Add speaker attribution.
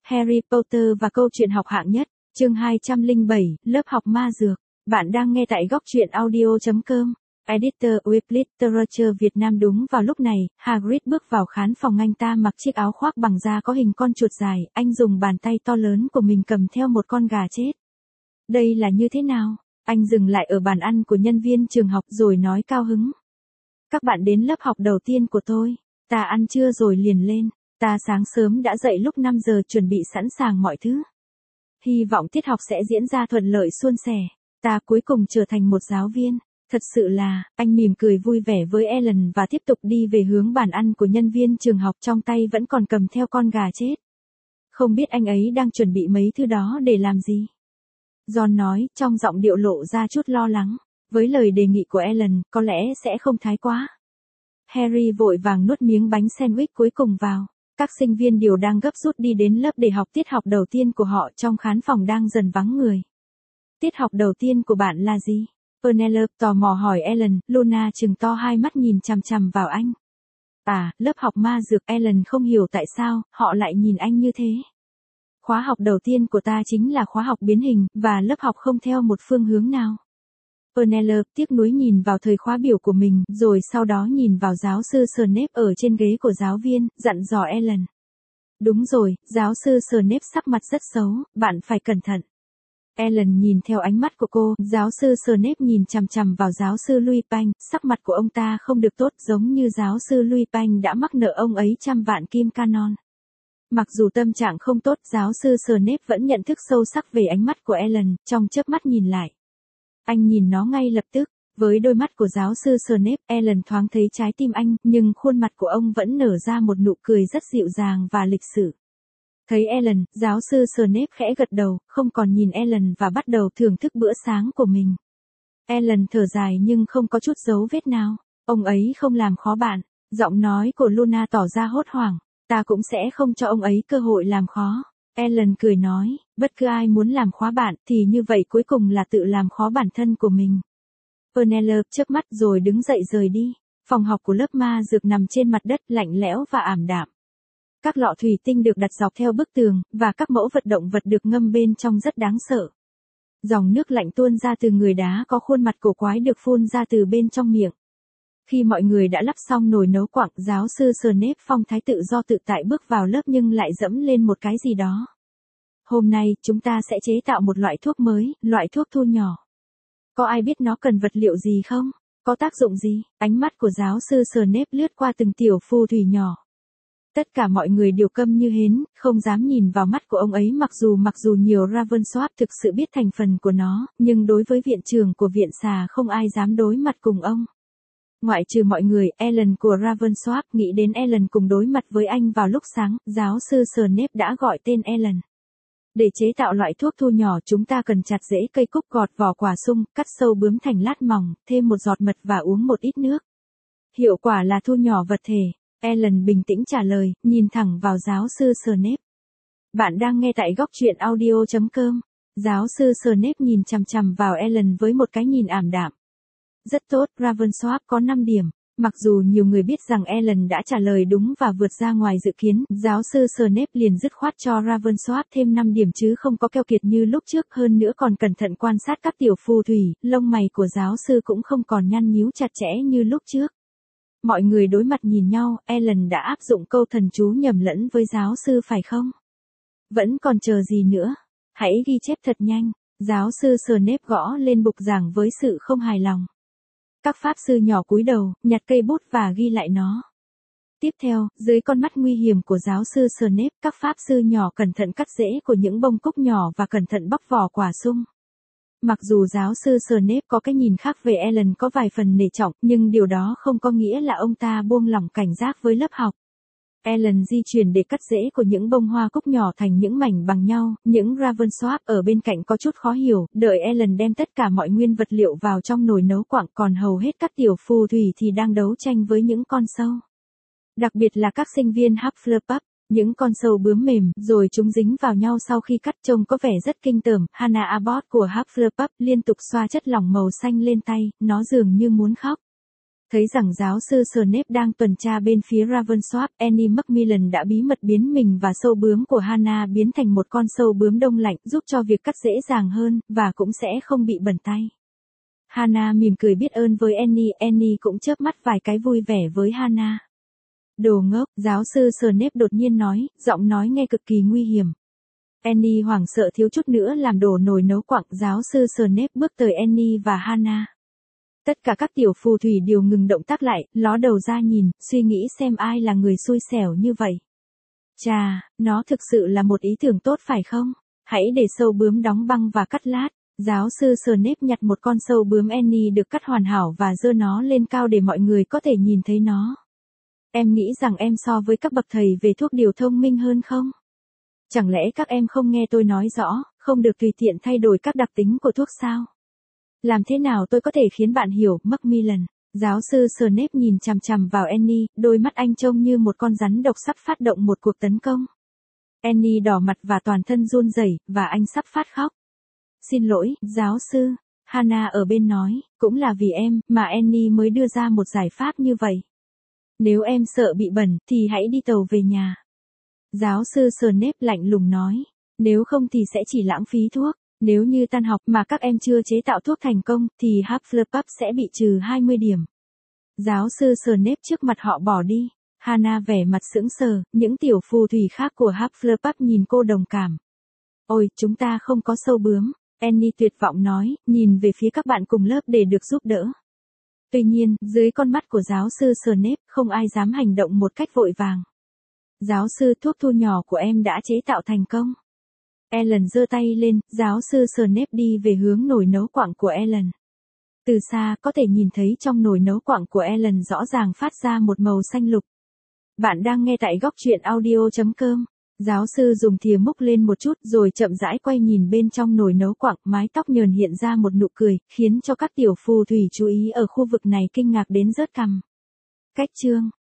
Speaker 1: Harry Potter và câu chuyện học hạng nhất, chương 207, lớp học ma dược. Bạn đang nghe tại góc truyện audio.com. Editor Web Literature Việt Nam. Đúng vào lúc này, Hagrid bước vào khán phòng. Anh ta mặc chiếc áo khoác bằng da có hình con chuột dài, anh dùng bàn tay to lớn của mình cầm theo một con gà chết. Đây là như thế nào? Anh dừng lại ở bàn ăn của nhân viên trường học rồi nói cao hứng. Các bạn đến lớp học đầu tiên của tôi. Ta ăn trưa rồi liền lên. Ta sáng sớm đã dậy lúc 5 giờ chuẩn bị sẵn sàng mọi thứ. Hy vọng tiết học sẽ diễn ra thuận lợi suôn sẻ. Ta cuối cùng trở thành một giáo viên. Thật sự là, anh mỉm cười vui vẻ với Ellen và tiếp tục đi về hướng bàn ăn của nhân viên trường học, trong tay vẫn còn cầm theo con gà chết. Không biết anh ấy đang chuẩn bị mấy thứ đó để làm gì? John nói, trong giọng điệu lộ ra chút lo lắng. Với lời đề nghị của Ellen, có lẽ sẽ không thái quá. Harry vội vàng nuốt miếng bánh sandwich cuối cùng vào. Các sinh viên đều đang gấp rút đi đến lớp để học tiết học đầu tiên của họ. Trong khán phòng đang dần vắng người. Tiết học đầu tiên của bạn là gì? Penelope tò mò hỏi Ellen. Luna trừng to hai mắt nhìn chằm chằm vào anh. À, lớp học ma dược. Ellen không hiểu tại sao họ lại nhìn anh như thế. Khóa học đầu tiên của ta chính là khóa học biến hình, và lớp học không theo một phương hướng nào. Penelope tiếc nuối nhìn vào thời khóa biểu của mình, rồi sau đó nhìn vào giáo sư Snape ở trên ghế của giáo viên, dặn dò Ellen. Đúng rồi, giáo sư Snape sắc mặt rất xấu, bạn phải cẩn thận. Ellen nhìn theo ánh mắt của cô, giáo sư Snape nhìn chằm chằm vào giáo sư Lupin, sắc mặt của ông ta không được tốt, giống như giáo sư Lupin đã mắc nợ ông ấy 100 vạn kim canon. Mặc dù tâm trạng không tốt, giáo sư Snape vẫn nhận thức sâu sắc về ánh mắt của Ellen, trong chớp mắt nhìn lại. Anh nhìn nó ngay lập tức, với đôi mắt của giáo sư Snape, Ellen thoáng thấy trái tim anh, nhưng khuôn mặt của ông vẫn nở ra một nụ cười rất dịu dàng và lịch sự. Thấy Ellen, giáo sư Snape khẽ gật đầu, không còn nhìn Ellen và bắt đầu thưởng thức bữa sáng của mình. Ellen thở dài nhưng không có chút dấu vết nào. Ông ấy không làm khó bạn. Giọng nói của Luna tỏ ra hốt hoảng. Ta cũng sẽ không cho ông ấy cơ hội làm khó. Ellen cười nói, bất cứ ai muốn làm khó bạn thì như vậy cuối cùng là tự làm khó bản thân của mình. Penelope chớp mắt rồi đứng dậy rời đi. Phòng học của lớp ma dược nằm trên mặt đất lạnh lẽo và ảm đạm. Các lọ thủy tinh được đặt dọc theo bức tường, và các mẫu vật động vật được ngâm bên trong rất đáng sợ. Dòng nước lạnh tuôn ra từ người đá có khuôn mặt cổ quái được phun ra từ bên trong miệng. Khi mọi người đã lắp xong nồi nấu quặng, giáo sư Snape phong thái tự do tự tại bước vào lớp nhưng lại dẫm lên một cái gì đó. Hôm nay, chúng ta sẽ chế tạo một loại thuốc mới, loại thuốc thu nhỏ. Có ai biết nó cần vật liệu gì không? Có tác dụng gì? Ánh mắt của giáo sư Snape lướt qua từng tiểu phù thủy nhỏ. Tất cả mọi người đều câm như hến, không dám nhìn vào mắt của ông ấy, mặc dù nhiều Ravensworth thực sự biết thành phần của nó, nhưng đối với viện trưởng của viện xà không ai dám đối mặt cùng ông. Ngoại trừ mọi người, Ellen của Ravensworth nghĩ đến Ellen cùng đối mặt với anh vào lúc sáng, giáo sư Snape đã gọi tên Ellen. Để chế tạo loại thuốc thu nhỏ chúng ta cần chặt rễ cây cúc, gọt vỏ quả sung, cắt sâu bướm thành lát mỏng, thêm một giọt mật và uống một ít nước. Hiệu quả là thu nhỏ vật thể. Ellen bình tĩnh trả lời, nhìn thẳng vào giáo sư Snape. Bạn đang nghe tại góc truyện audio.com. Giáo sư Snape nhìn chằm chằm vào Ellen với một cái nhìn ảm đạm. Rất tốt, Ravensworth có 5 điểm. Mặc dù nhiều người biết rằng Ellen đã trả lời đúng và vượt ra ngoài dự kiến, giáo sư Snape liền dứt khoát cho Ravensworth thêm 5 điểm chứ không có keo kiệt như lúc trước, hơn nữa còn cẩn thận quan sát các tiểu phù thủy, lông mày của giáo sư cũng không còn nhăn nhíu chặt chẽ như lúc trước. Mọi người đối mặt nhìn nhau, Ellen đã áp dụng câu thần chú nhầm lẫn với giáo sư phải không? Vẫn còn chờ gì nữa? Hãy ghi chép thật nhanh. Giáo sư Snape gõ lên bục giảng với sự không hài lòng. Các pháp sư nhỏ cúi đầu, nhặt cây bút và ghi lại nó. Tiếp theo, dưới con mắt nguy hiểm của giáo sư Snape, các pháp sư nhỏ cẩn thận cắt rễ của những bông cúc nhỏ và cẩn thận bóc vỏ quả sung. Mặc dù giáo sư Snape có cái nhìn khác về Ellen, có vài phần nể trọng, nhưng điều đó không có nghĩa là ông ta buông lỏng cảnh giác với lớp học. Ellen di chuyển để cắt rễ của những bông hoa cúc nhỏ thành những mảnh bằng nhau, những Ravensworth ở bên cạnh có chút khó hiểu, đợi Ellen đem tất cả mọi nguyên vật liệu vào trong nồi nấu quặng, còn hầu hết các tiểu phù thủy thì đang đấu tranh với những con sâu. Đặc biệt là các sinh viên Hufflepuff, những con sâu bướm mềm, rồi chúng dính vào nhau sau khi cắt, trông có vẻ rất kinh tởm. Hannah Abbott của Hufflepuff liên tục xoa chất lỏng màu xanh lên tay, nó dường như muốn khóc. Thấy rằng giáo sư Snape đang tuần tra bên phía Ravensworth, Annie Macmillan đã bí mật biến mình và sâu bướm của Hannah biến thành một con sâu bướm đông lạnh, giúp cho việc cắt dễ dàng hơn, và cũng sẽ không bị bẩn tay. Hannah mỉm cười biết ơn với Annie cũng chớp mắt vài cái vui vẻ với Hannah. Đồ ngốc, giáo sư Snape đột nhiên nói, giọng nói nghe cực kỳ nguy hiểm. Annie hoảng sợ thiếu chút nữa làm đổ nồi nấu quặng. Giáo sư Snape bước tới Annie và Hannah. Tất cả các tiểu phù thủy đều ngừng động tác lại, ló đầu ra nhìn, suy nghĩ xem ai là người xui xẻo như vậy. Chà, nó thực sự là một ý tưởng tốt phải không? Hãy để sâu bướm đóng băng và cắt lát. Giáo sư Snape nhặt một con sâu bướm Annie được cắt hoàn hảo và giơ nó lên cao để mọi người có thể nhìn thấy nó. Em nghĩ rằng em so với các bậc thầy về thuốc điều thông minh hơn không? Chẳng lẽ các em không nghe tôi nói rõ, không được tùy tiện thay đổi các đặc tính của thuốc sao? Làm thế nào tôi có thể khiến bạn hiểu, Macmillan? Giáo sư Snape nhìn chằm chằm vào Annie, đôi mắt anh trông như một con rắn độc sắp phát động một cuộc tấn công. Annie đỏ mặt và toàn thân run rẩy, và anh sắp phát khóc. Xin lỗi, giáo sư. Hannah ở bên nói, cũng là vì em, mà Annie mới đưa ra một giải pháp như vậy. Nếu em sợ bị bẩn, thì hãy đi tàu về nhà. Giáo sư Snape lạnh lùng nói, nếu không thì sẽ chỉ lãng phí thuốc. Nếu như tan học mà các em chưa chế tạo thuốc thành công, thì Hufflepuff sẽ bị trừ 20 điểm. Giáo sư Snape trước mặt họ bỏ đi. Hannah vẻ mặt sững sờ, những tiểu phù thủy khác của Hufflepuff nhìn cô đồng cảm. Ôi, chúng ta không có sâu bướm. Annie tuyệt vọng nói, nhìn về phía các bạn cùng lớp để được giúp đỡ. Tuy nhiên, dưới con mắt của giáo sư Snape, không ai dám hành động một cách vội vàng. Giáo sư, thuốc thu nhỏ của em đã chế tạo thành công. Ellen giơ tay lên, giáo sư Snape đi về hướng nồi nấu quặng của Ellen. Từ xa, có thể nhìn thấy trong nồi nấu quặng của Ellen rõ ràng phát ra một màu xanh lục. Bạn đang nghe tại góc truyện audio.com. Giáo sư dùng thìa múc lên một chút rồi chậm rãi quay nhìn bên trong nồi nấu quặng, mái tóc nhờn hiện ra một nụ cười, khiến cho các tiểu phù thủy chú ý ở khu vực này kinh ngạc đến rớt cằm. Cách chương